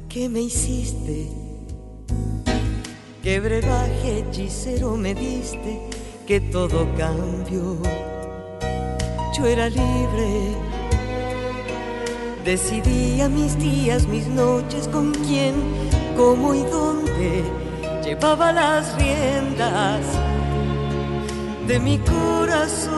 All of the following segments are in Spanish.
¿Qué me hiciste? ¿Qué brebaje hechicero me diste? Que todo cambió. Yo era libre, decidía mis días, mis noches, con quién, cómo y dónde. Llevaba las riendas de mi corazón.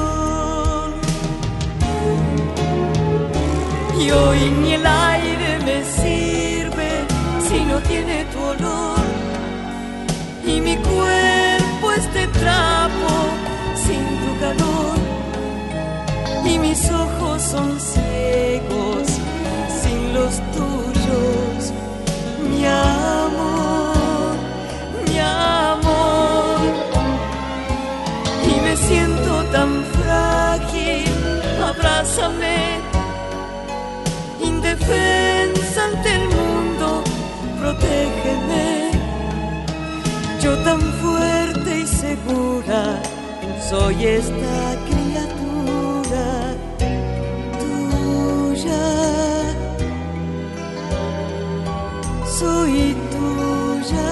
Y hoy ni el aire me sirve si no tiene tu olor. Y mi cuerpo es de trapo sin tu calor. Y mis ojos son ciegos sin los tuyos. Mi amor, mi amor. Y me siento tan frágil, abrázame. Indefensa ante el mundo, protégeme. Yo tan fuerte y segura soy esta criatura tuya. Soy tuya.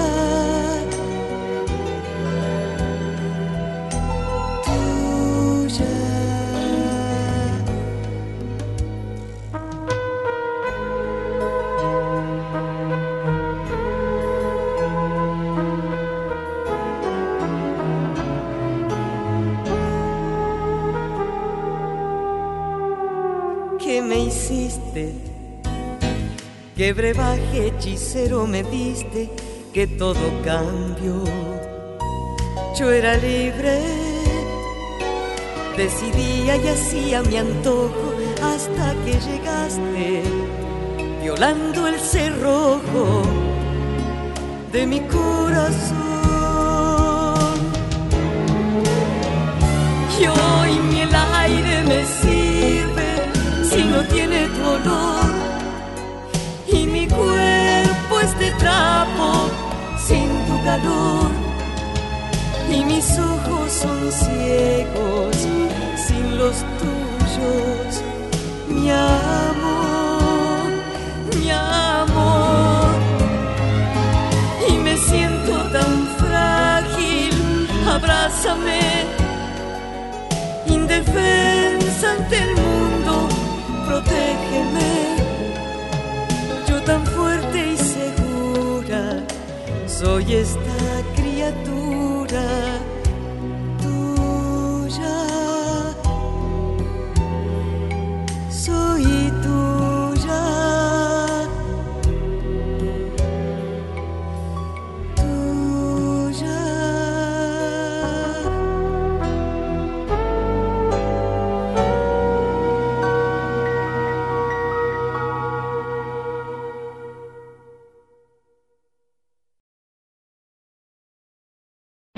Tuya. ¿Qué me hiciste? ¿Qué brebaje hechicero me diste? Que todo cambió. Yo era libre, decidía y hacía mi antojo hasta que llegaste, violando el cerrojo de mi corazón. Y hoy ni el aire me sirve si no tiene tu olor. Y mi cuerpo es de trapo sin tu calor. Y mis ojos son ciegos sin los tuyos. Mi amor, mi amor. Y me siento tan frágil, abrázame. Indefensa ante el mundo, protégeme. Yo tan fuerte y segura soy esta